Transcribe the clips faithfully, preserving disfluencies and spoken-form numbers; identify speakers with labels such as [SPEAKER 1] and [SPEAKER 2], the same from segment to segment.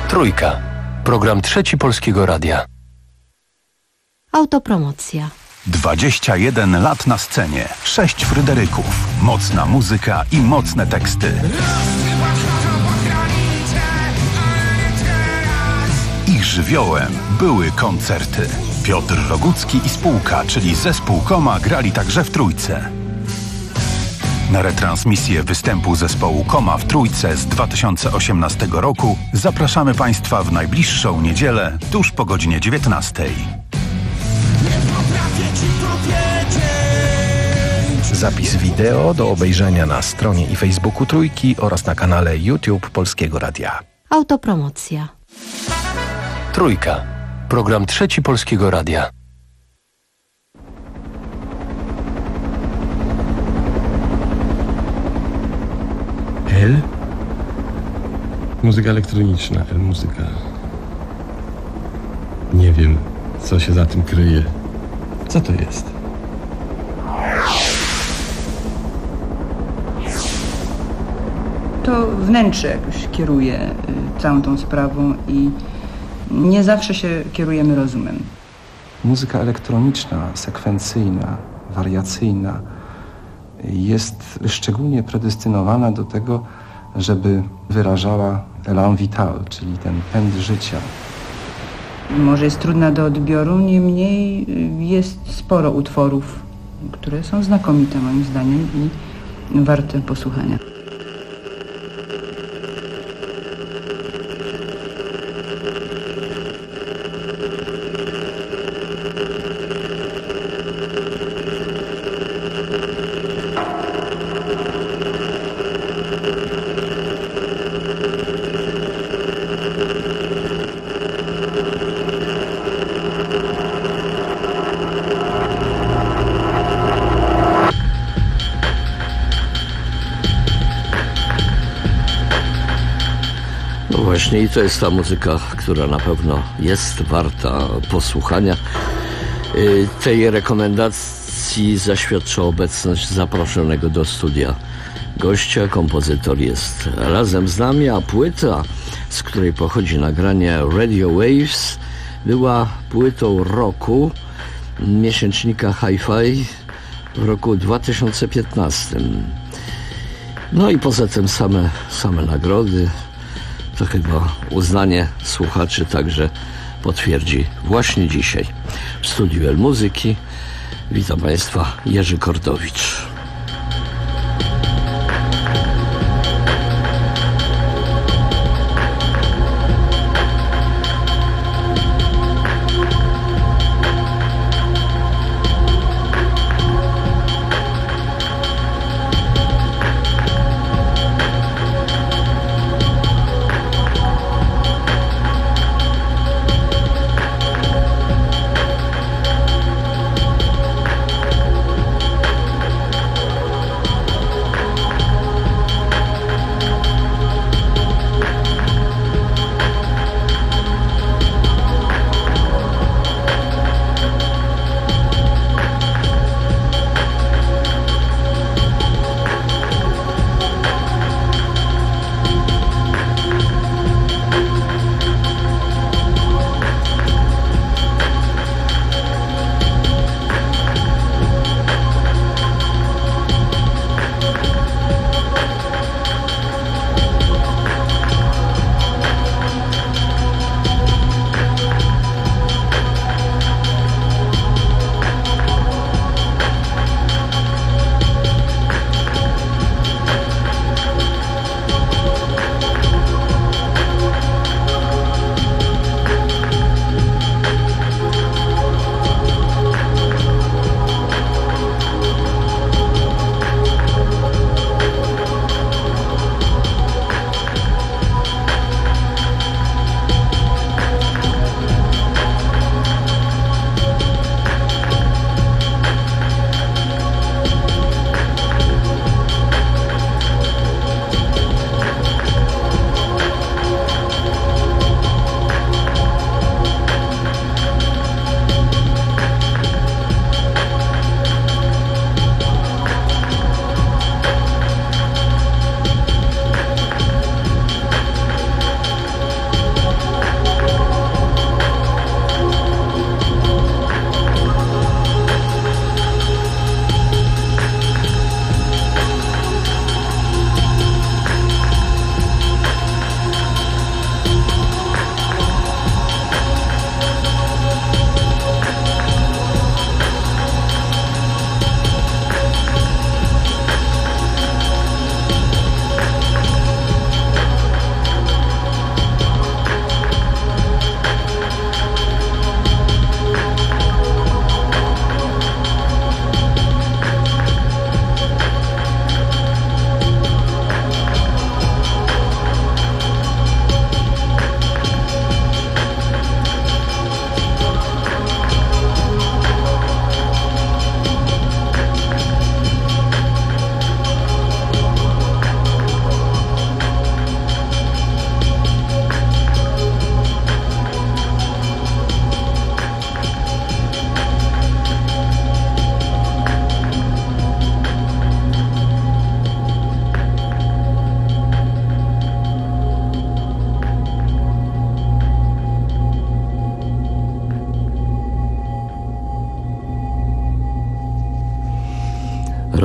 [SPEAKER 1] Trójka. Program Trzeci Polskiego Radia.
[SPEAKER 2] Autopromocja.
[SPEAKER 3] dwadzieścia jeden lat na scenie, sześć Fryderyków, mocna muzyka i mocne teksty. Ich żywiołem były koncerty. Piotr Rogucki i spółka, czyli zespół Koma, grali także w Trójce. Na retransmisję występu zespołu Koma w Trójce z dwa tysiące osiemnastego roku zapraszamy Państwa w najbliższą niedzielę tuż po godzinie dziewiętnastej.
[SPEAKER 4] Zapis wideo do obejrzenia na stronie i Facebooku Trójki oraz na kanale YouTube Polskiego Radia.
[SPEAKER 2] Autopromocja.
[SPEAKER 1] Trójka. Program Trzeci Polskiego Radia.
[SPEAKER 5] L? Muzyka elektroniczna, L muzyka. Nie wiem, co się za tym kryje. Co to jest?
[SPEAKER 6] To wnętrze jakoś kieruje całą tą sprawą i nie zawsze się kierujemy rozumem.
[SPEAKER 7] Muzyka elektroniczna, sekwencyjna, wariacyjna jest szczególnie predestynowana do tego, żeby wyrażała élan vital, czyli ten pęd życia.
[SPEAKER 6] Może jest trudna do odbioru, niemniej jest sporo utworów, które są znakomite moim zdaniem i warte posłuchania.
[SPEAKER 8] Właśnie i to jest ta muzyka, która na pewno jest warta posłuchania. Tej rekomendacji zaświadcza obecność zaproszonego do studia gościa. Kompozytor jest razem z nami, a płyta, z której pochodzi nagranie Radio Waves, była płytą roku miesięcznika Hi-Fi w roku dwa tysiące piętnastym. No i poza tym same, same nagrody. To chyba uznanie słuchaczy także potwierdzi właśnie dzisiaj. W studiu El Muzyki witam Państwa, Jerzy Kordowicz.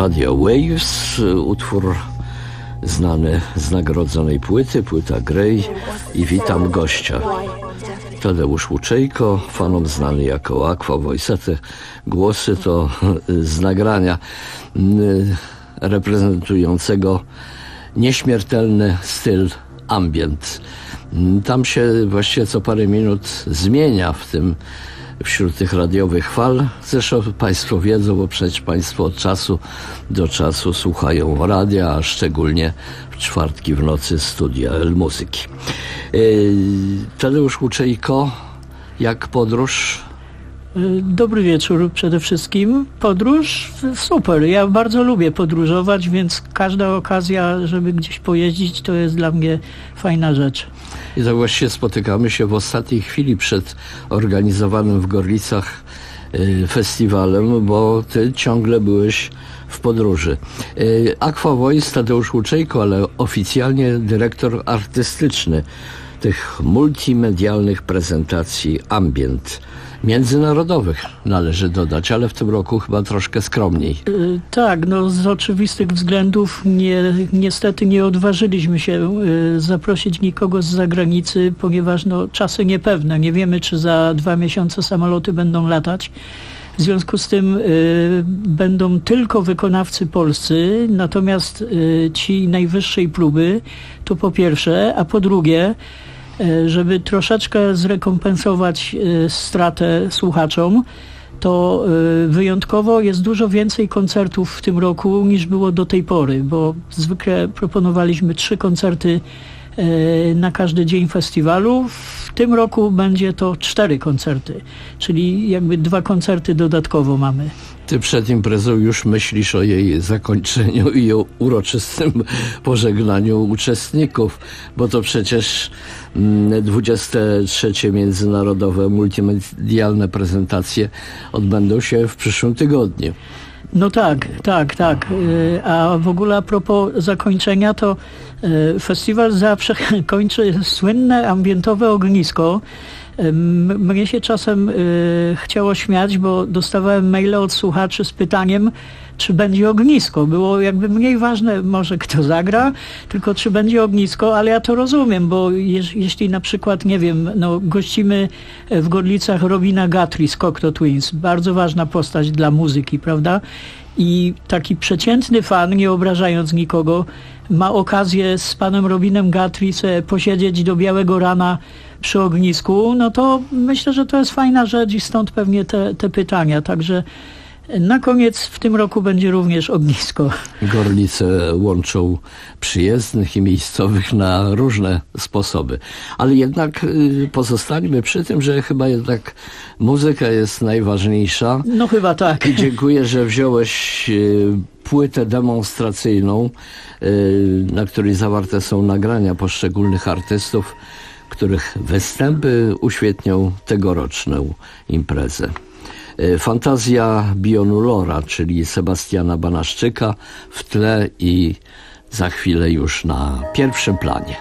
[SPEAKER 8] Radio Waves, utwór znany z nagrodzonej płyty, płyta Grey i Witam gościa. Tadeusz Łuczejko, fanom znany jako Aqua Voice. Te głosy to z nagrania reprezentującego nieśmiertelny styl ambient. Tam się właściwie co parę minut zmienia w tym, wśród tych radiowych fal. Zresztą Państwo wiedzą, bo przecież Państwo od czasu do czasu słuchają radia, a szczególnie w czwartki w nocy studia El Muzyki. Yy, Tadeusz Łuczejko, jak podróż?
[SPEAKER 2] Dobry wieczór przede wszystkim. Podróż super. Ja bardzo lubię podróżować, więc każda okazja, żeby gdzieś pojeździć, to jest dla mnie fajna rzecz.
[SPEAKER 8] I tak właściwie spotykamy się w ostatniej chwili przed organizowanym w Gorlicach y, festiwalem, bo ty ciągle byłeś w podróży. Y, Aqua Voice, Tadeusz Łuczejko, ale oficjalnie dyrektor artystyczny tych multimedialnych prezentacji ambient. Międzynarodowych należy dodać, ale w tym roku chyba troszkę skromniej.
[SPEAKER 2] Yy, tak, no z oczywistych względów nie, niestety nie odważyliśmy się yy, zaprosić nikogo z zagranicy, ponieważ no, czasy niepewne. Nie wiemy, czy za dwa miesiące samoloty będą latać. W związku z tym yy, będą tylko wykonawcy polscy, natomiast yy, ci najwyższej próby to po pierwsze, a po drugie, żeby troszeczkę zrekompensować stratę słuchaczom, to wyjątkowo jest dużo więcej koncertów w tym roku niż było do tej pory, bo zwykle proponowaliśmy trzy koncerty na każdy dzień festiwalu. W tym roku będzie to cztery koncerty, czyli jakby dwa koncerty dodatkowo mamy.
[SPEAKER 8] Ty przed imprezą już myślisz o jej zakończeniu i o uroczystym pożegnaniu uczestników, bo to przecież dwudzieste trzecie międzynarodowe multimedialne prezentacje odbędą się w przyszłym tygodniu.
[SPEAKER 2] No tak, tak, tak. A w ogóle a propos zakończenia, to festiwal zawsze kończy słynne ambientowe ognisko. Mnie się czasem y, chciało śmiać, bo dostawałem maile od słuchaczy z pytaniem, czy będzie ognisko. Było jakby mniej ważne może kto zagra, tylko czy będzie ognisko, ale ja to rozumiem, bo je, jeśli na przykład, nie wiem, no, gościmy w Gorlicach Robina Guthrie z Cocteau Twins, bardzo ważna postać dla muzyki, prawda? I taki przeciętny fan, nie obrażając nikogo, ma okazję z panem Robinem Guthrie sobie posiedzieć do białego rana przy ognisku, no to myślę, że to jest fajna rzecz i stąd pewnie te, te pytania. Także na koniec w tym roku będzie również ognisko.
[SPEAKER 8] Gorlice łączą przyjezdnych i miejscowych na różne sposoby. Ale jednak y, pozostańmy przy tym, że chyba jednak muzyka jest najważniejsza.
[SPEAKER 2] No chyba tak.
[SPEAKER 8] I dziękuję, że wziąłeś y, płytę demonstracyjną, y, na której zawarte są nagrania poszczególnych artystów, których występy uświetnią tegoroczną imprezę. Fantazja Bionulora, czyli Sebastiana Banaszczyka w tle i za chwilę już na pierwszym planie.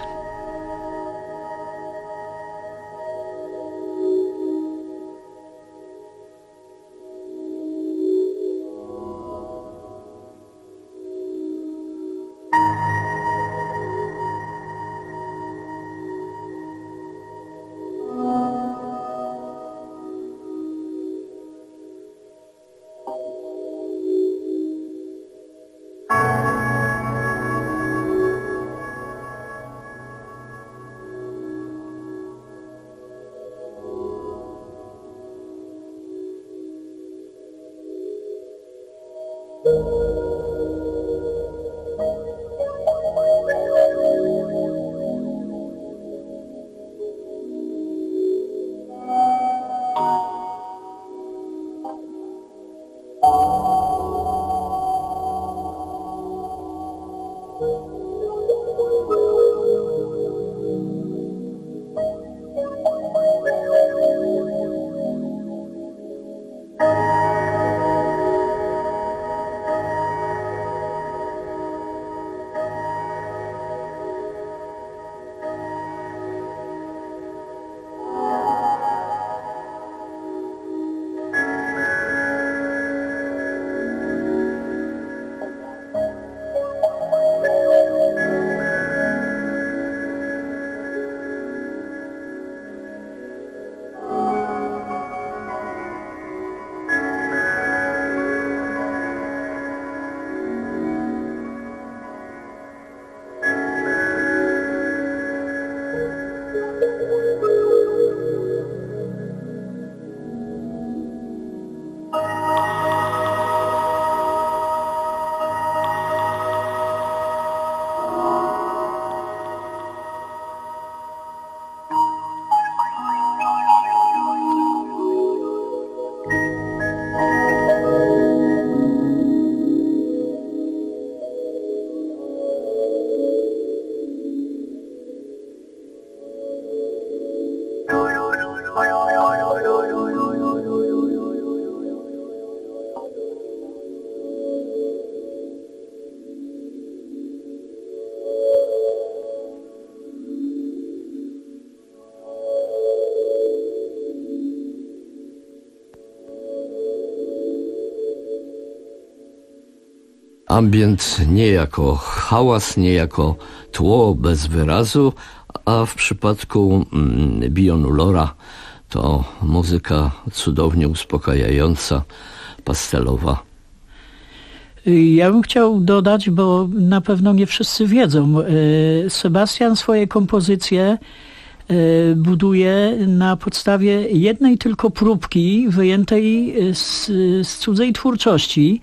[SPEAKER 8] Ambient nie jako hałas, nie jako tło bez wyrazu, a w przypadku mm, Beyond Ulora to muzyka cudownie uspokajająca, pastelowa.
[SPEAKER 2] Ja bym chciał dodać, bo na pewno nie wszyscy wiedzą. Sebastian swoje kompozycje buduje na podstawie jednej tylko próbki wyjętej z, z cudzej twórczości.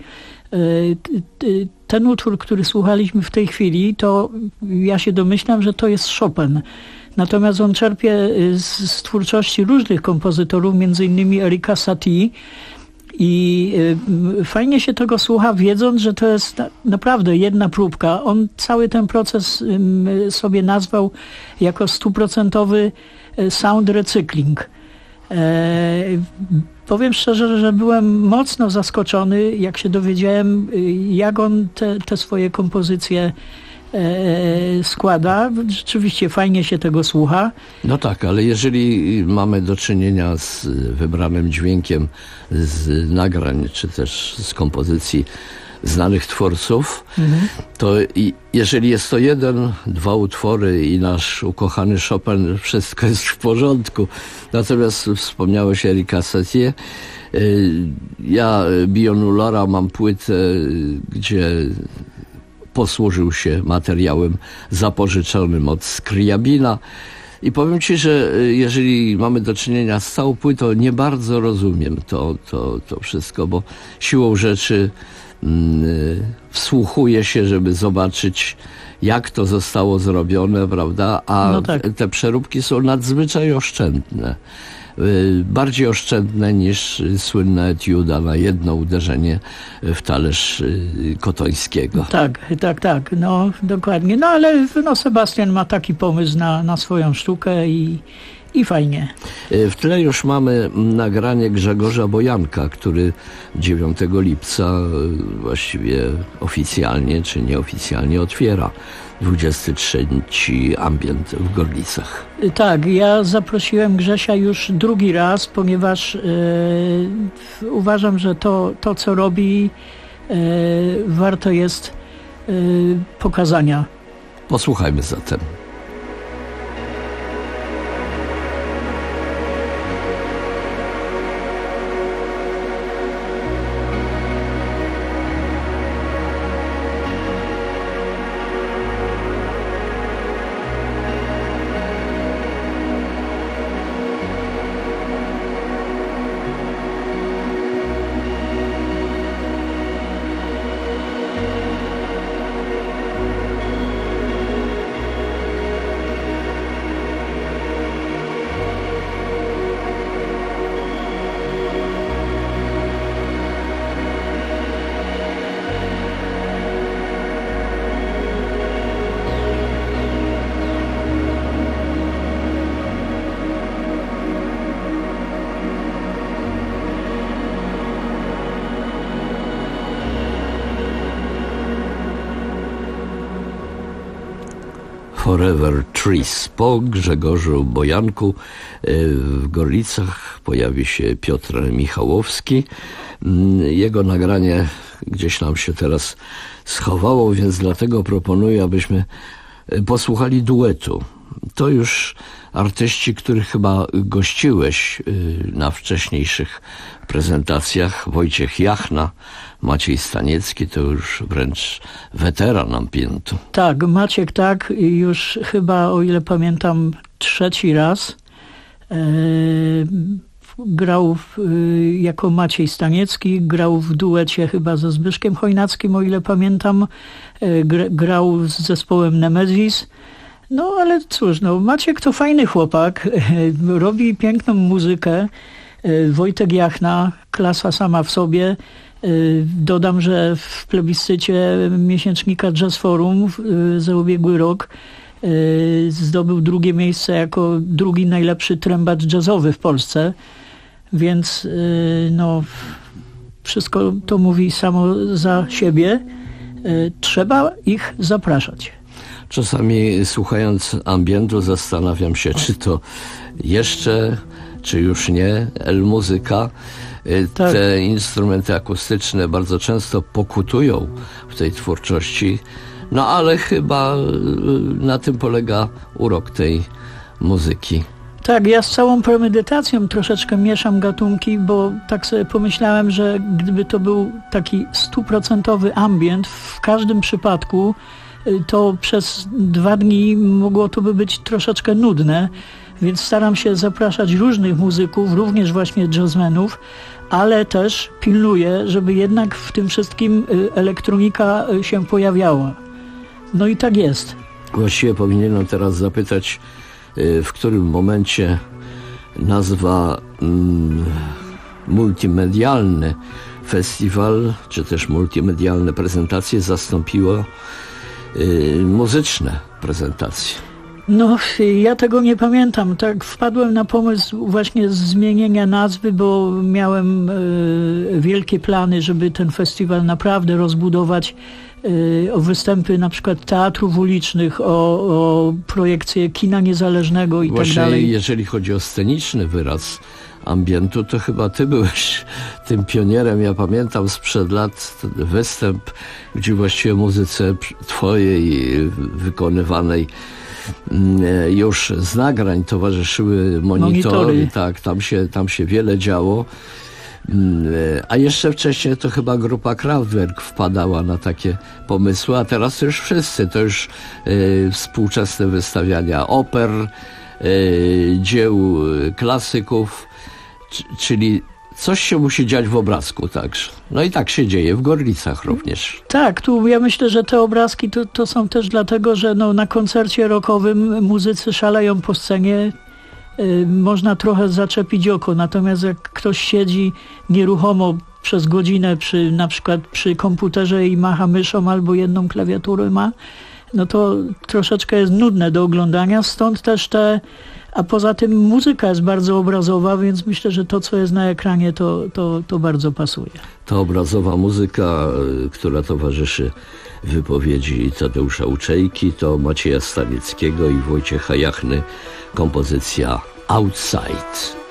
[SPEAKER 2] Ten utwór, który słuchaliśmy w tej chwili, to ja się domyślam, że to jest Chopin. Natomiast on czerpie z, z twórczości różnych kompozytorów, między innymi Erika Satie. I y, fajnie się tego słucha, wiedząc, że to jest na, naprawdę jedna próbka. On cały ten proces y, sobie nazwał jako stuprocentowy sound recykling. E, powiem szczerze, że byłem mocno zaskoczony, jak się dowiedziałem, jak on te, te swoje kompozycje e, składa. Rzeczywiście fajnie się tego słucha.
[SPEAKER 8] No tak, ale jeżeli mamy do czynienia z wybranym dźwiękiem z nagrań, czy też z kompozycji znanych twórców, mhm. to i, jeżeli jest to jeden, dwa utwory i nasz ukochany Chopin, wszystko jest w porządku. Natomiast wspomniałeś Erika Satie. Ja Beyond Ulora mam płytę, gdzie posłużył się materiałem zapożyczonym od Scriabina. I powiem ci, że jeżeli mamy do czynienia z całą płytą, nie bardzo rozumiem to, to, to wszystko, bo siłą rzeczy mm, wsłuchuję się, żeby zobaczyć, jak to zostało zrobione, prawda? A no tak. te przeróbki są nadzwyczaj oszczędne. Bardziej oszczędne niż słynna etiuda na jedno uderzenie w talerz Kotońskiego.
[SPEAKER 2] Tak, tak, tak, no dokładnie. No ale no, Sebastian ma taki pomysł na, na swoją sztukę i, i fajnie.
[SPEAKER 8] W tle już mamy nagranie Grzegorza Bojanka, który dziewiątego lipca właściwie oficjalnie czy nieoficjalnie otwiera dwudziesty trzeci ambient w Gorlicach.
[SPEAKER 2] Tak, ja zaprosiłem Grzesia już drugi raz, ponieważ yy, uważam, że to, to co robi yy, warto jest yy, pokazania.
[SPEAKER 8] Posłuchajmy zatem. Forever Trees. Po Grzegorzu Bojanku w Gorlicach pojawi się Piotr Michałowski. Jego nagranie gdzieś nam się teraz schowało, więc dlatego proponuję, abyśmy posłuchali duetu. To już artyści, których chyba gościłeś na wcześniejszych prezentacjach. Wojciech Jachna, Maciej Staniecki, to już wręcz weteran ambientu.
[SPEAKER 2] Tak, Maciek tak, już chyba, o ile pamiętam, trzeci raz e, grał w, e, jako Maciej Staniecki, grał w duecie chyba ze Zbyszkiem Chojnackim, o ile pamiętam, e, gr, grał z zespołem Nemesis. No ale cóż, no Maciek to fajny chłopak, robi piękną muzykę. Wojtek Jachna, klasa sama w sobie. Dodam, że w plebiscycie miesięcznika Jazz Forum za ubiegły rok zdobył drugie miejsce jako drugi najlepszy trębacz jazzowy w Polsce. Więc no, wszystko to mówi samo za siebie. Trzeba ich zapraszać.
[SPEAKER 8] Czasami słuchając ambientu zastanawiam się, czy to jeszcze, czy już nie El Muzyka. Y,
[SPEAKER 2] Tak.
[SPEAKER 8] Te instrumenty akustyczne bardzo często pokutują w tej twórczości, no ale chyba y, na tym polega urok tej muzyki.
[SPEAKER 2] Tak, ja z całą premedytacją troszeczkę mieszam gatunki, bo tak sobie pomyślałem, że gdyby to był taki stuprocentowy ambient w każdym przypadku, y, to przez dwa dni mogło to by być troszeczkę nudne, więc staram się zapraszać różnych muzyków, również właśnie jazzmenów, ale też pilnuję, żeby jednak w tym wszystkim y, elektronika y, się pojawiała. No i tak jest.
[SPEAKER 8] Właściwie powinienem teraz zapytać, y, w którym momencie nazwa mm, multimedialny festiwal, czy też multimedialne prezentacje zastąpiło y, muzyczne prezentacje.
[SPEAKER 2] No, ja tego nie pamiętam. Tak wpadłem na pomysł właśnie zmienienia nazwy, bo miałem e, wielkie plany, żeby ten festiwal naprawdę rozbudować e, o występy na przykład teatrów ulicznych, o, o projekcje kina niezależnego i
[SPEAKER 8] Właśnie
[SPEAKER 2] tak dalej.
[SPEAKER 8] jeżeli chodzi o sceniczny wyraz ambientu, to chyba ty byłeś tym pionierem. Ja pamiętam sprzed lat ten występ, gdzie właściwie muzyce twojej wykonywanej już z nagrań towarzyszyły monitory,
[SPEAKER 2] Monitory.
[SPEAKER 8] tak, tam się, tam się wiele działo. A jeszcze wcześniej to chyba grupa Kraftwerk wpadała na takie pomysły, a teraz to już wszyscy, to już y, współczesne wystawiania oper, y, dzieł klasyków, c- czyli coś się musi dziać w obrazku także. No i tak się dzieje w Gorlicach również.
[SPEAKER 2] Tak, tu ja myślę, że te obrazki to, to są też dlatego, że no, na koncercie rockowym muzycy szaleją po scenie, y, można trochę zaczepić oko, natomiast jak ktoś siedzi nieruchomo przez godzinę przy, na przykład przy komputerze i macha myszą albo jedną klawiaturę ma, no to troszeczkę jest nudne do oglądania, stąd też te, a poza tym muzyka jest bardzo obrazowa, więc myślę, że to, co jest na ekranie, to, to, to bardzo pasuje.
[SPEAKER 8] Ta obrazowa muzyka, y, która towarzyszy wypowiedzi Tadeusza Uczejki, to Macieja Stanieckiego i Wojciecha Jachny, kompozycja Outside.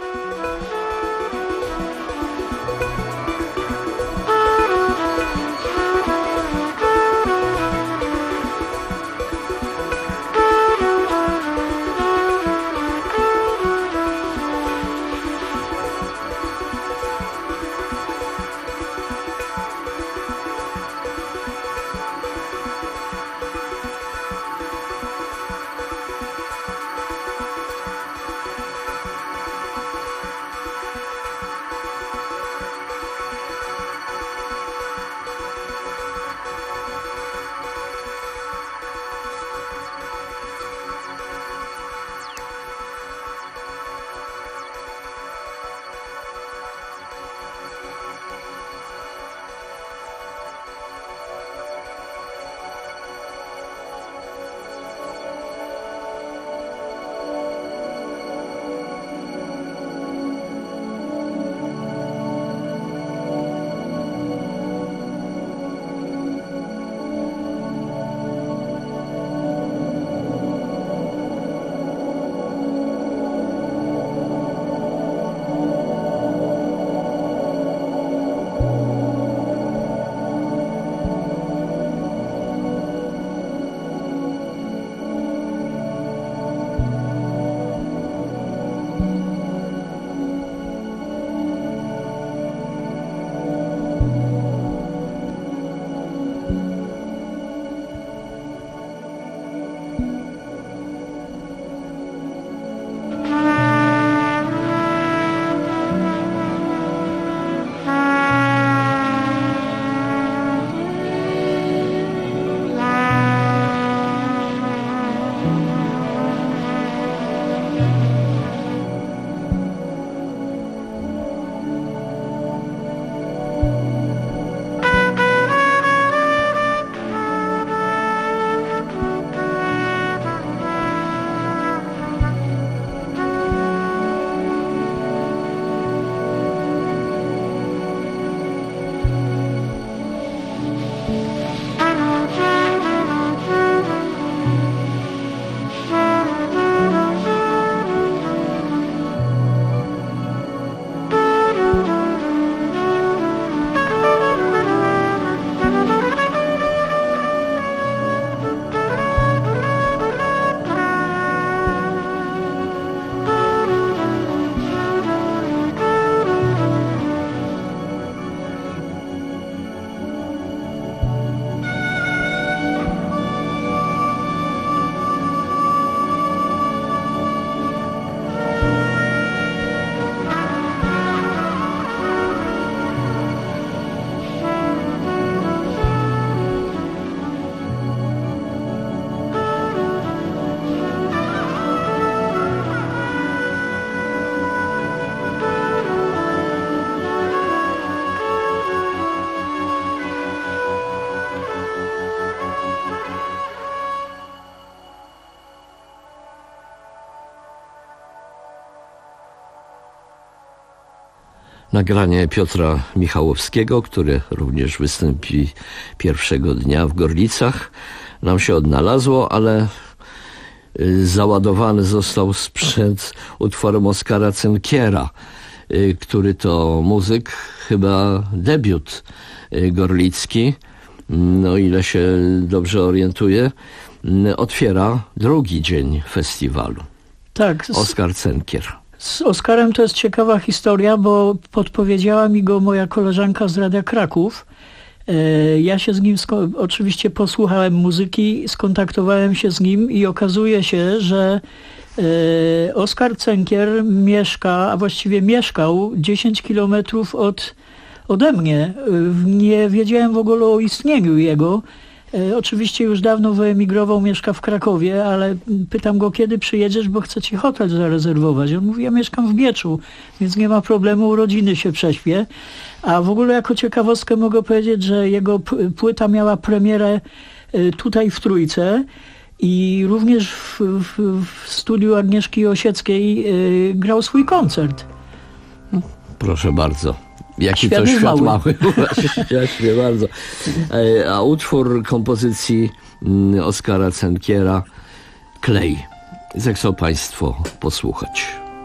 [SPEAKER 8] Nagranie Piotra Michałowskiego, który również wystąpi pierwszego dnia w Gorlicach, nam się odnalazło, ale załadowany został sprzęt utworem Oskara Cenkiera, który to muzyk, chyba debiut gorlicki, no ile się dobrze orientuję, otwiera drugi dzień festiwalu.
[SPEAKER 2] Tak. Z,
[SPEAKER 8] Oskar Cenkier.
[SPEAKER 2] Z Oskarem to jest ciekawa historia, bo podpowiedziała mi go moja koleżanka z Radia Kraków. Ja się z nim sko- oczywiście posłuchałem muzyki, skontaktowałem się z nim i okazuje się, że e, Oskar Cenkier mieszka, a właściwie mieszkał dziesięć kilometrów od, ode mnie. Nie wiedziałem w ogóle o istnieniu jego. E, oczywiście już dawno wyemigrował, mieszka w Krakowie, ale pytam go, kiedy przyjedziesz, bo chcę ci hotel zarezerwować. On mówi, ja mieszkam w Bieczu, więc nie ma problemu, urodziny się prześpię. A w ogóle jako ciekawostkę mogę powiedzieć, że jego płyta miała premierę tutaj w Trójce i również w, w, w studiu Agnieszki Osieckiej grał swój koncert.
[SPEAKER 8] Proszę bardzo. Jaki
[SPEAKER 2] Świat
[SPEAKER 8] to świat
[SPEAKER 2] mały.
[SPEAKER 8] mały. Właśnie bardzo. A utwór kompozycji Oskara Cenkiera Klej. Zechcą Państwo posłuchać.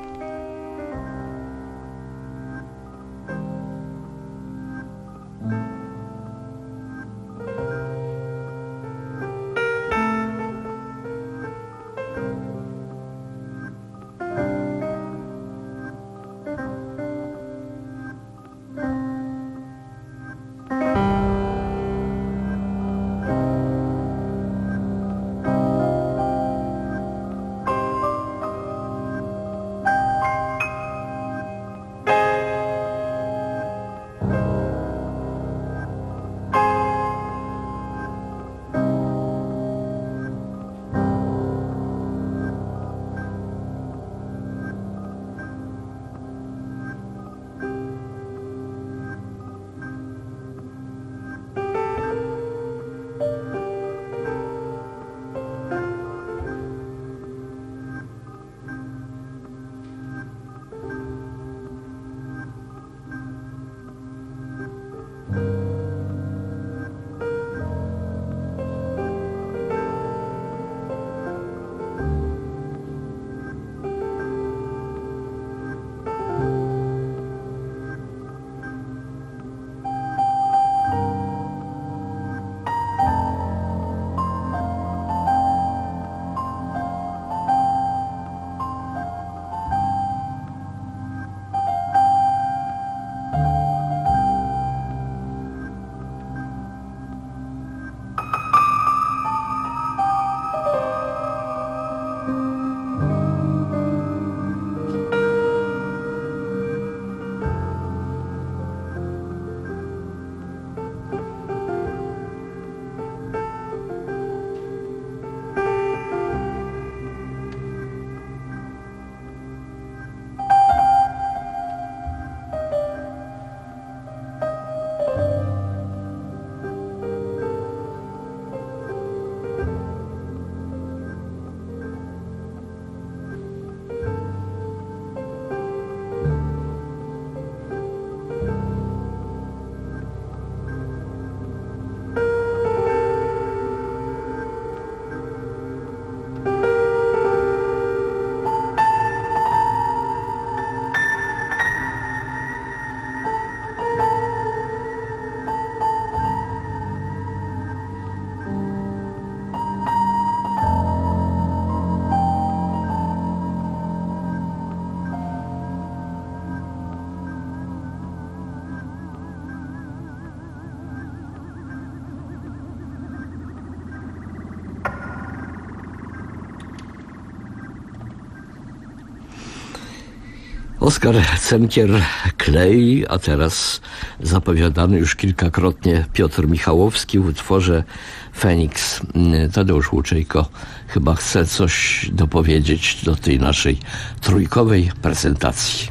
[SPEAKER 8] Oskar Cenkier Klej, a teraz zapowiadany już kilkakrotnie Piotr Michałowski w utworze Feniks. Tadeusz Łuczejko chyba chce coś dopowiedzieć do tej naszej trójkowej prezentacji.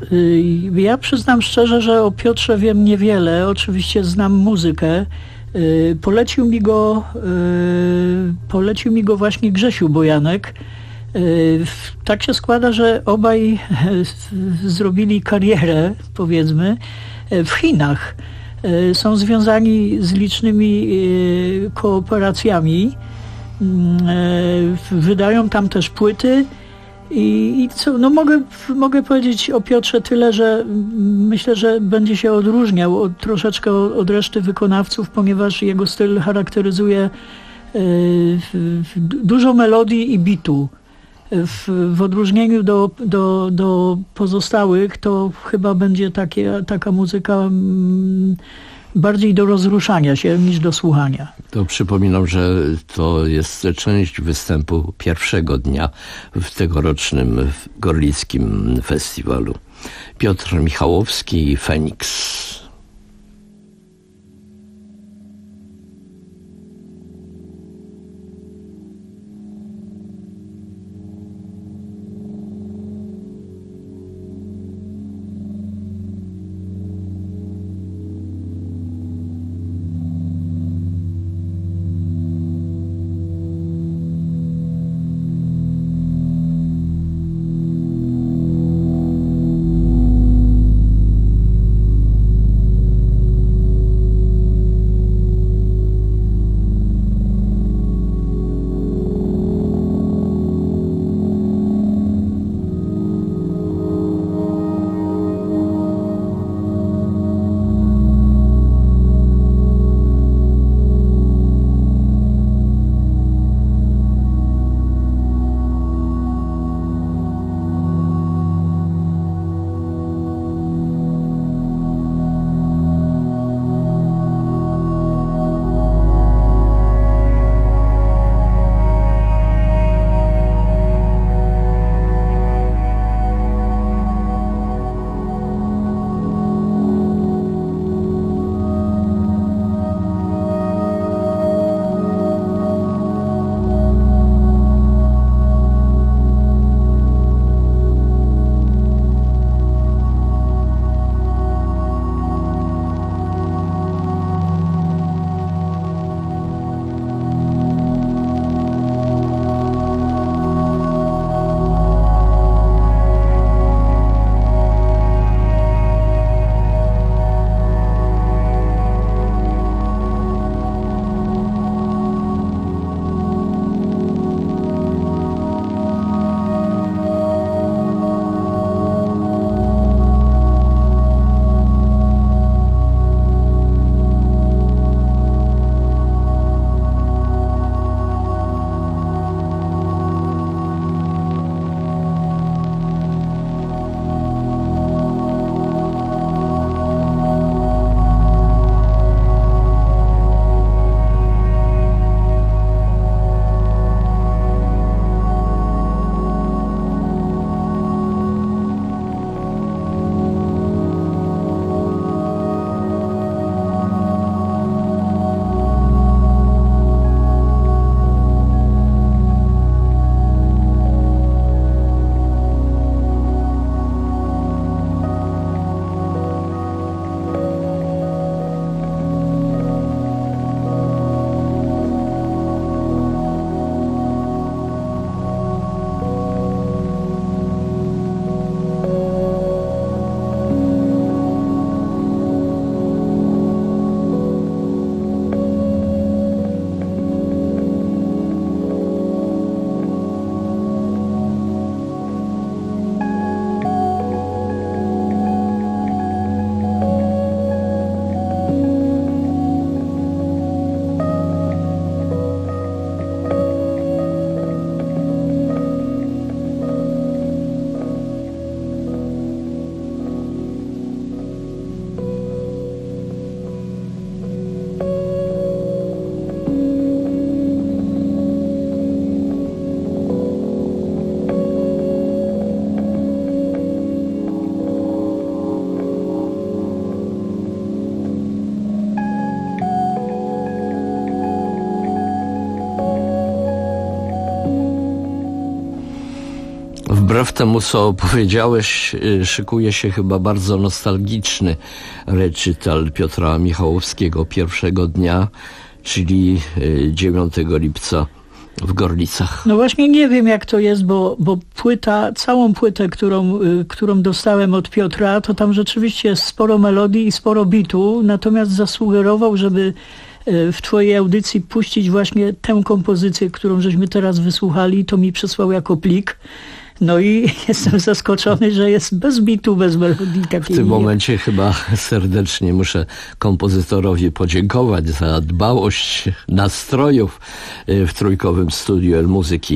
[SPEAKER 2] Ja przyznam szczerze, że o Piotrze wiem niewiele. Oczywiście znam muzykę. Polecił mi go, polecił mi go właśnie Grzesiu Bojanek. Tak się składa, że obaj zrobili karierę, powiedzmy, w Chinach. Są związani z licznymi kooperacjami. Wydają tam też płyty. I, i co, no mogę, mogę powiedzieć o Piotrze tyle, że myślę, że będzie się odróżniał od, troszeczkę od reszty wykonawców, ponieważ jego styl charakteryzuje y, dużo melodii i bitu. W, w odróżnieniu do, do, do pozostałych to chyba będzie takie, taka muzyka mm, bardziej do rozruszania się niż do słuchania.
[SPEAKER 8] To przypominam, że to jest część występu pierwszego dnia w tegorocznym Gorlickim Festiwalu. Piotr Michałowski i Feniks. Wbrew temu, co powiedziałeś, szykuje się chyba bardzo nostalgiczny recital Piotra Michałowskiego pierwszego dnia, czyli dziewiątego lipca w Gorlicach?
[SPEAKER 2] No właśnie nie wiem, jak to jest, bo, bo płyta, całą płytę, którą, y, którą dostałem od Piotra, to tam rzeczywiście jest sporo melodii i sporo bitu, natomiast zasugerował, żeby y, w twojej audycji puścić właśnie tę kompozycję, którą żeśmy teraz wysłuchali, to mi przesłał jako plik. No i jestem zaskoczony, że jest bez bitu, bez melodii takiej.
[SPEAKER 8] W tym momencie chyba serdecznie muszę kompozytorowi podziękować za dbałość nastrojów w trójkowym studiu El Muzyki.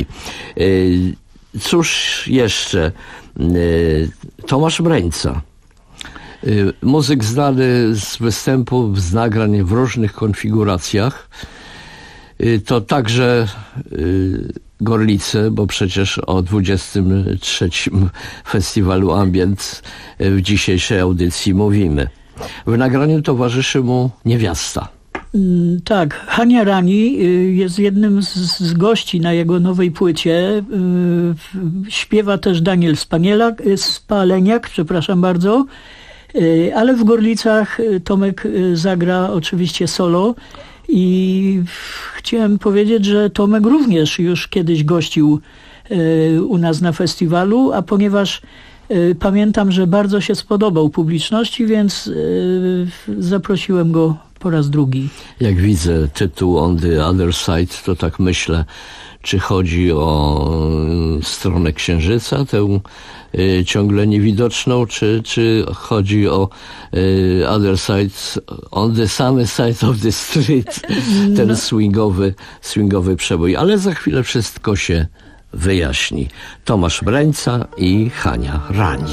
[SPEAKER 8] Cóż jeszcze? Tomasz Mreńca. Muzyk znany z występów, z nagrań w różnych konfiguracjach. To także Gorlice, bo przecież o dwudziestym trzecim Festiwalu Ambient w dzisiejszej audycji mówimy. W nagraniu towarzyszy mu niewiasta.
[SPEAKER 2] Tak, Hania Rani jest jednym z, z gości na jego nowej płycie. Śpiewa też Daniel Spanielak, Spaleniak, przepraszam bardzo. Ale w Gorlicach Tomek zagra oczywiście solo. I chciałem powiedzieć, że Tomek również już kiedyś gościł y, u nas na festiwalu, a ponieważ y, pamiętam, że bardzo się spodobał publiczności, więc y, zaprosiłem go po raz drugi.
[SPEAKER 8] Jak widzę tytuł On the Other Side, to tak myślę, czy chodzi o stronę Księżyca, tę y, ciągle niewidoczną, czy, czy chodzi o y, Other Side, On the Sunny Side of the Street, ten no. swingowy, swingowy przebój. Ale za chwilę wszystko się wyjaśni. Tomasz Mreńca i Hania Rani.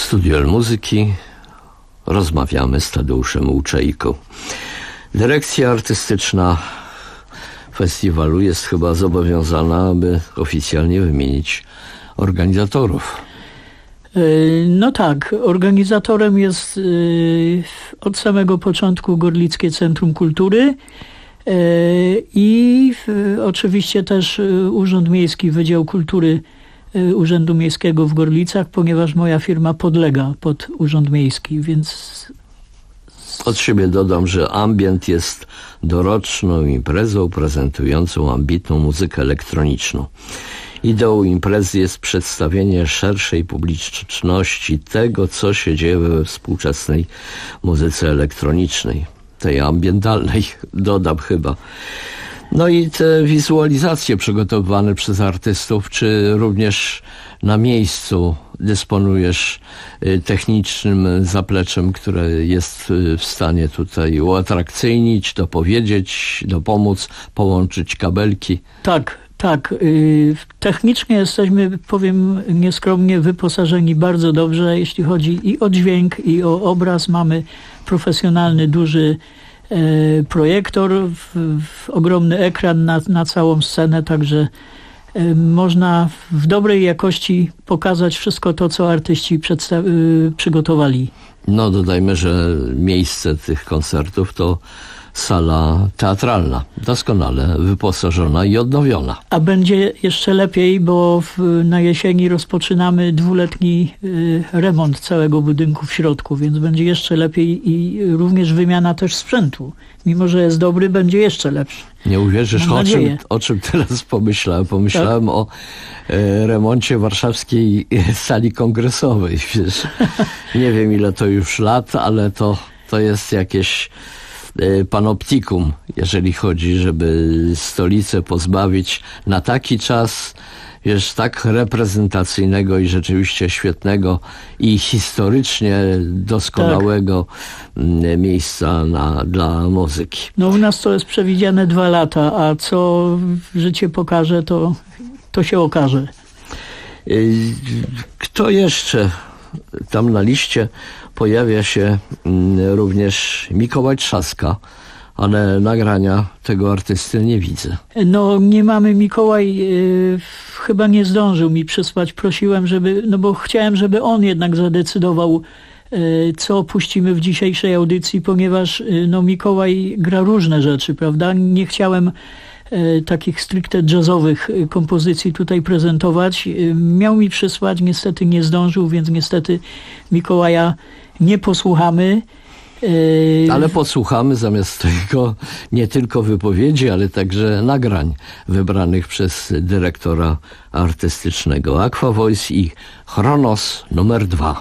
[SPEAKER 8] Studio El Muzyki. Rozmawiamy z Tadeuszem Łuczejką. Dyrekcja artystyczna festiwalu jest chyba zobowiązana, aby oficjalnie wymienić organizatorów.
[SPEAKER 2] No tak, organizatorem jest od samego początku Gorlickie Centrum Kultury i oczywiście też Urząd Miejski, Wydział Kultury Urzędu Miejskiego w Gorlicach, ponieważ moja firma podlega pod Urząd Miejski, więc...
[SPEAKER 8] Od siebie dodam, że Ambient jest doroczną imprezą prezentującą ambitną muzykę elektroniczną. Ideą imprezy jest przedstawienie szerszej publiczności tego, co się dzieje we współczesnej muzyce elektronicznej, tej ambientalnej, dodam chyba. No i te wizualizacje przygotowywane przez artystów, czy również na miejscu dysponujesz technicznym zapleczem, które jest w stanie tutaj uatrakcyjnić, dopowiedzieć, dopomóc, połączyć kabelki?
[SPEAKER 2] Tak, tak. Technicznie jesteśmy, powiem nieskromnie, wyposażeni bardzo dobrze, jeśli chodzi i o dźwięk, i o obraz. Mamy profesjonalny, duży projektor, w, w ogromny ekran na, na całą scenę, także można w dobrej jakości pokazać wszystko to, co artyści przedsta- przygotowali.
[SPEAKER 8] No dodajmy, że miejsce tych koncertów to sala teatralna, doskonale wyposażona i odnowiona.
[SPEAKER 2] A będzie jeszcze lepiej, bo w, na jesieni rozpoczynamy dwuletni y, remont całego budynku w środku, więc będzie jeszcze lepiej i również wymiana też sprzętu. Mimo że jest dobry, będzie jeszcze lepszy.
[SPEAKER 8] Nie uwierzysz, o czym, o czym teraz pomyślałem. Pomyślałem tak? o e, remoncie warszawskiej sali kongresowej. Wiesz. Nie wiem, ile to już lat, ale to, to jest jakieś panoptikum, jeżeli chodzi, żeby stolicę pozbawić na taki czas, wiesz, tak reprezentacyjnego i rzeczywiście świetnego i historycznie doskonałego tak. miejsca na, dla muzyki.
[SPEAKER 2] No u nas to jest przewidziane dwa lata, a co życie pokaże, to, to się okaże.
[SPEAKER 8] Kto jeszcze tam na liście? Pojawia się również Mikołaj Trzaska, ale nagrania tego artysty nie widzę.
[SPEAKER 2] No nie mamy, Mikołaj yy, chyba nie zdążył mi przysłać. Prosiłem, żeby, no bo chciałem, żeby on jednak zadecydował, yy, co puścimy w dzisiejszej audycji, ponieważ yy, no Mikołaj gra różne rzeczy, prawda? Nie chciałem yy, takich stricte jazzowych yy, kompozycji tutaj prezentować. Yy, miał mi przysłać, niestety nie zdążył, więc niestety Mikołaja nie posłuchamy. Yy...
[SPEAKER 8] Ale posłuchamy zamiast tego nie tylko wypowiedzi, ale także nagrań wybranych przez dyrektora artystycznego Aqua Voice i Chronos numer dwa.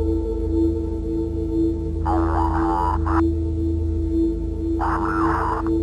[SPEAKER 9] Wow.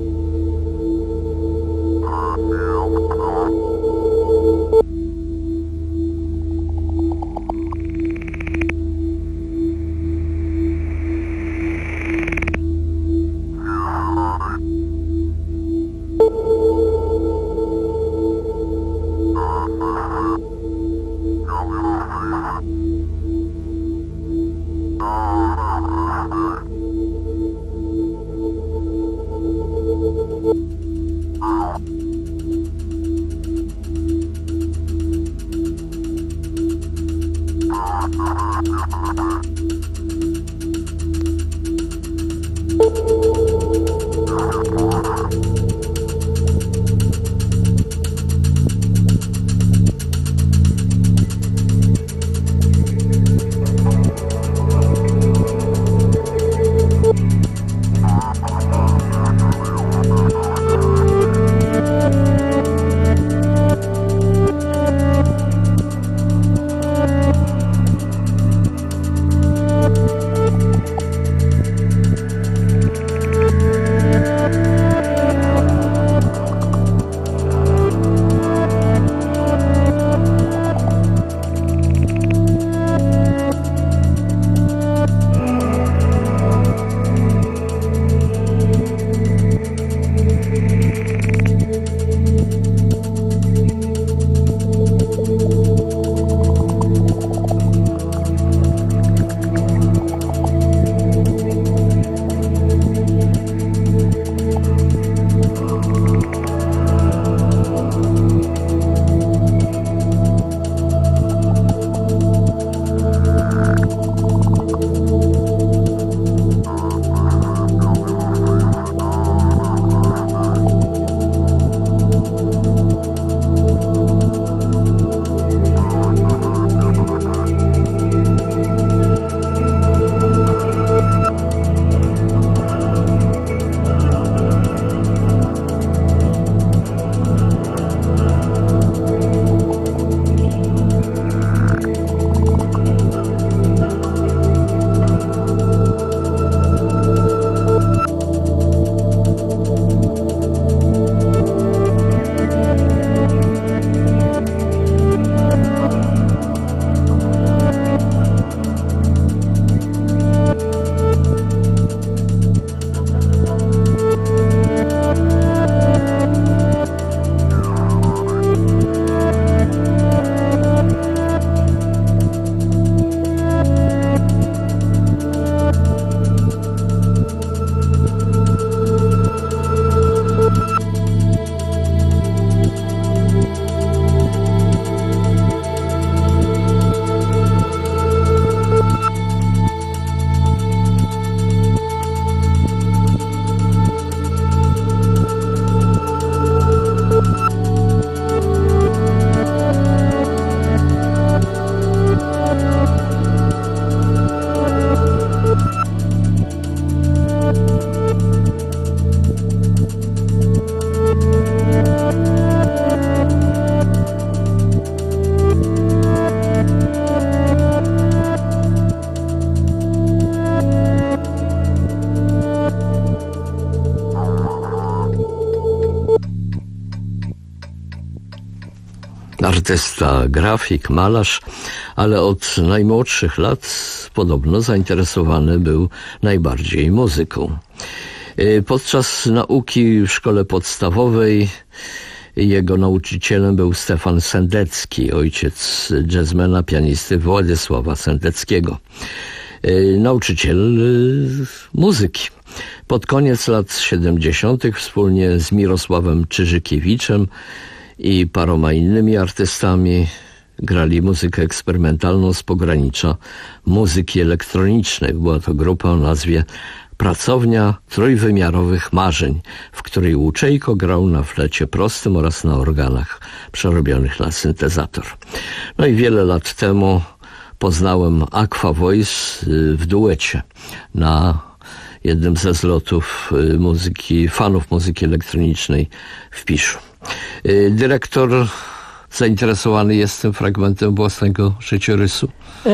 [SPEAKER 8] artysta, grafik, malarz, ale od najmłodszych lat podobno zainteresowany był najbardziej muzyką. Podczas nauki w szkole podstawowej jego nauczycielem był Stefan Sendecki, ojciec jazzmana, pianisty Władysława Sendeckiego. Nauczyciel muzyki. Pod koniec lat siedemdziesiątych wspólnie z Mirosławem Czyżykiewiczem i paroma innymi artystami grali muzykę eksperymentalną z pogranicza muzyki elektronicznej. Była to grupa o nazwie Pracownia Trójwymiarowych Marzeń, w której Łuczejko grał na flecie prostym oraz na organach przerobionych na syntezator. No i wiele lat temu poznałem Aqua Voice w duecie na jednym ze zlotów muzyki, fanów muzyki elektronicznej w Piszu. Dyrektor zainteresowany jest tym fragmentem własnego życiorysu?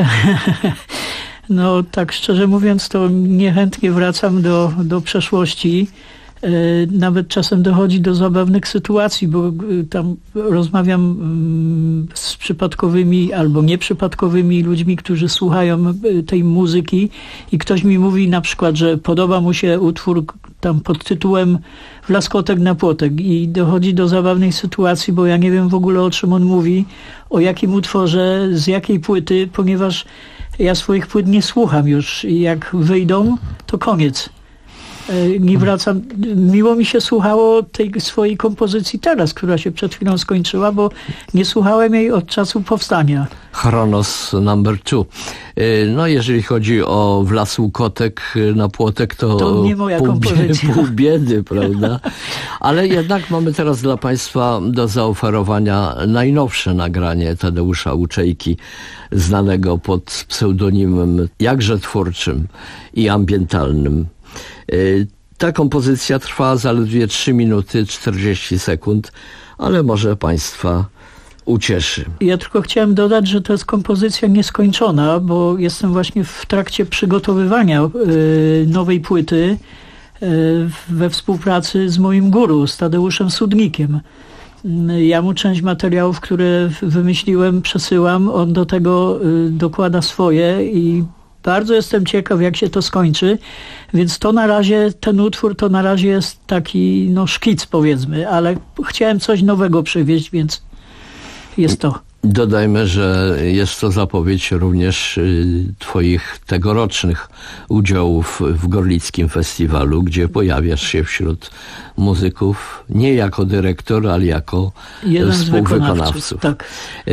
[SPEAKER 2] No tak szczerze mówiąc, to niechętnie wracam do, do przeszłości. Nawet czasem dochodzi do zabawnych sytuacji, bo tam rozmawiam z przypadkowymi albo nieprzypadkowymi ludźmi, którzy słuchają tej muzyki i ktoś mi mówi na przykład, że podoba mu się utwór tam pod tytułem W laskotek na płotek i dochodzi do zabawnej sytuacji, bo ja nie wiem w ogóle, o czym on mówi, o jakim utworze, z jakiej płyty, ponieważ ja swoich płyt nie słucham już i jak wyjdą, to koniec. Nie wracam. Miło mi się słuchało tej swojej kompozycji teraz, która się przed chwilą skończyła, bo nie słuchałem jej od czasu powstania.
[SPEAKER 8] Chronos number two. No jeżeli chodzi o Wlasł kotek na płotek, to,
[SPEAKER 2] to nie moja
[SPEAKER 8] pół,
[SPEAKER 2] kompozycja.
[SPEAKER 8] Pół biedy, prawda? Ale jednak mamy teraz dla Państwa do zaoferowania najnowsze nagranie Tadeusza Łuczejki, znanego pod pseudonimem jakże twórczym i ambientalnym. Ta kompozycja trwa zaledwie trzy minuty czterdzieści sekund, ale może Państwa ucieszy.
[SPEAKER 2] Ja tylko chciałem dodać, że to jest kompozycja nieskończona, bo jestem właśnie w trakcie przygotowywania y, nowej płyty y, we współpracy z moim guru, z Tadeuszem Sudnikiem. Y, ja mu część materiałów, które wymyśliłem, przesyłam, on do tego y, dokłada swoje i bardzo jestem ciekaw, jak się to skończy, więc to na razie, ten utwór to na razie jest taki, no szkic powiedzmy, ale chciałem coś nowego przywieźć, więc jest to.
[SPEAKER 8] Dodajmy, że jest to zapowiedź również Twoich tegorocznych udziałów w Gorlickim Festiwalu, gdzie pojawiasz się wśród muzyków nie jako dyrektor, ale jako
[SPEAKER 2] jeden
[SPEAKER 8] współwykonawców.
[SPEAKER 2] Tak.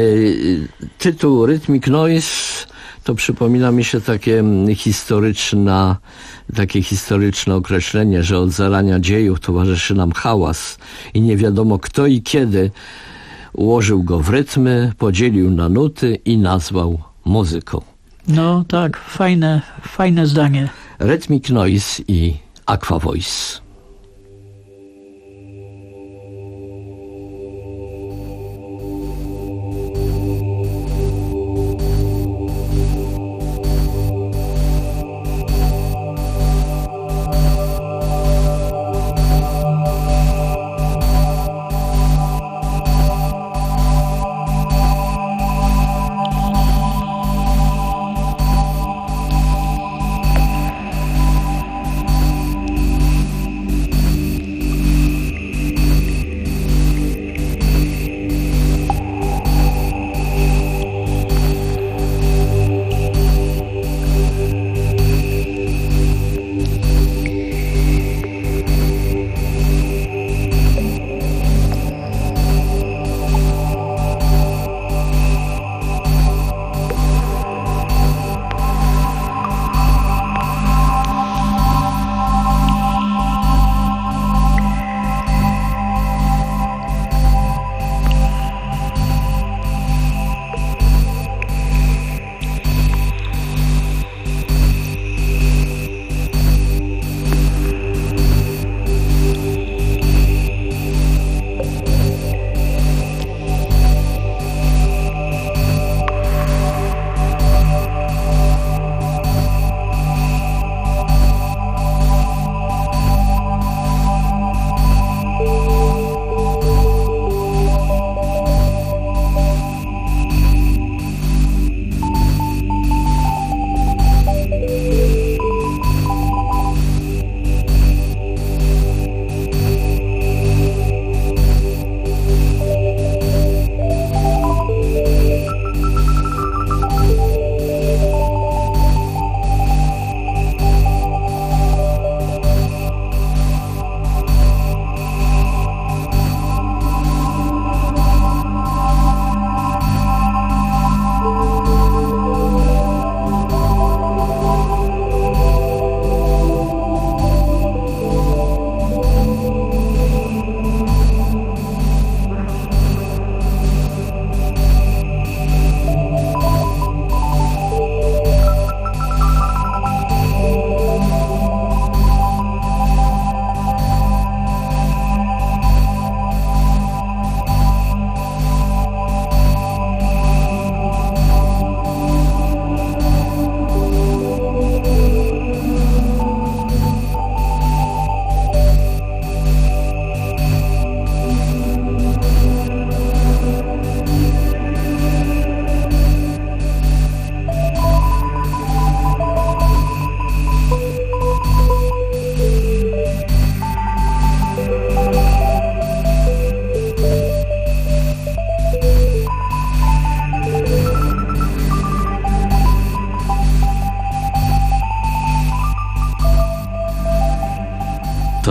[SPEAKER 8] Tytuł Rhythmic Noise to przypomina mi się takie historyczna, takie historyczne określenie, że od zarania dziejów towarzyszy nam hałas i nie wiadomo kto i kiedy ułożył go w rytmy, podzielił na nuty i nazwał muzyką.
[SPEAKER 2] No tak, fajne, fajne zdanie.
[SPEAKER 8] Rhythmic Noise i Aqua Voice.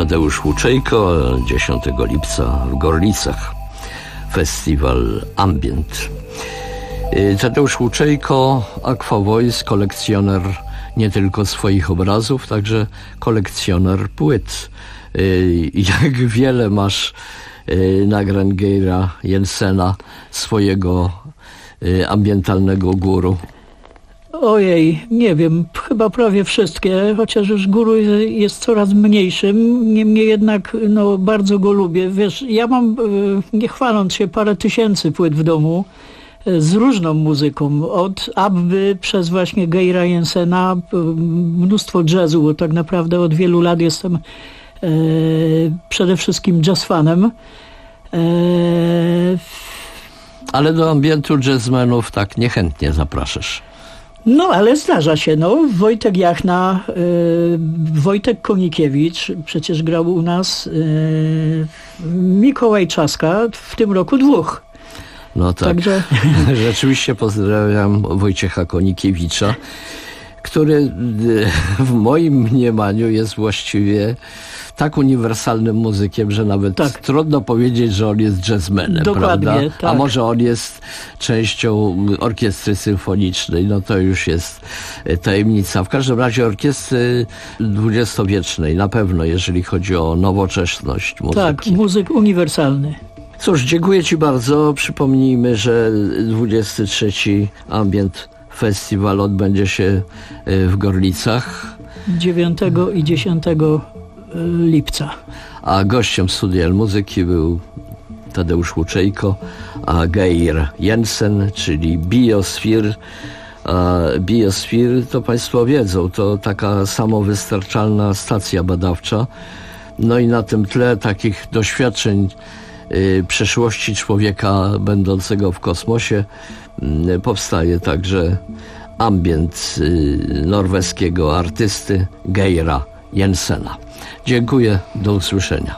[SPEAKER 8] Tadeusz Łuczejko, dziesiątego lipca w Gorlicach. Festiwal Ambient. Tadeusz Łuczejko, Aqua Voice, kolekcjoner nie tylko swoich obrazów, także kolekcjoner płyt. Jak wiele masz nagrań Geira Jensena, swojego ambientalnego guru?
[SPEAKER 2] Ojej, nie wiem, chyba prawie wszystkie, chociaż już guru jest coraz mniejszym, niemniej jednak no, bardzo go lubię. Wiesz, ja mam, nie chwaląc się, parę tysięcy płyt w domu z różną muzyką, od Abby przez właśnie Geira Jensena, mnóstwo jazzu, bo tak naprawdę od wielu lat jestem e, przede wszystkim jazz fanem. E,
[SPEAKER 8] Ale do ambientu jazzmenów tak niechętnie zapraszasz.
[SPEAKER 2] No, ale zdarza się, no. Wojtek Jachna, y, Wojtek Konikiewicz przecież grał u nas, y, Mikołaj Czaska, w tym roku dwóch.
[SPEAKER 8] No tak,
[SPEAKER 2] Także...
[SPEAKER 8] rzeczywiście pozdrawiam Wojciecha Konikiewicza, który w moim mniemaniu jest właściwie tak uniwersalnym muzykiem, że nawet
[SPEAKER 2] tak.
[SPEAKER 8] trudno powiedzieć, że on jest jazzmenem,
[SPEAKER 2] Dokładnie,
[SPEAKER 8] prawda?
[SPEAKER 2] tak.
[SPEAKER 8] A może on jest częścią orkiestry symfonicznej, no to już jest tajemnica. W każdym razie orkiestry dwudziestowiecznej na pewno, jeżeli chodzi o nowoczesność muzyki.
[SPEAKER 2] Tak, muzyk uniwersalny.
[SPEAKER 8] Cóż, dziękuję Ci bardzo. Przypomnijmy, że dwudziesty trzeci Ambient Festiwal odbędzie się w Gorlicach.
[SPEAKER 2] dziewiątego i dziesiątego lipca.
[SPEAKER 8] A gościem Studia Muzyki był Tadeusz Łuczejko, a Geir Jensen, czyli Biosphere. A Biosphere, to Państwo wiedzą, to taka samowystarczalna stacja badawcza. No i na tym tle takich doświadczeń y, przeszłości człowieka będącego w kosmosie y, powstaje także ambient y, norweskiego artysty Geira Jensena. Dziękuję, do usłyszenia.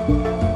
[SPEAKER 9] Trójka.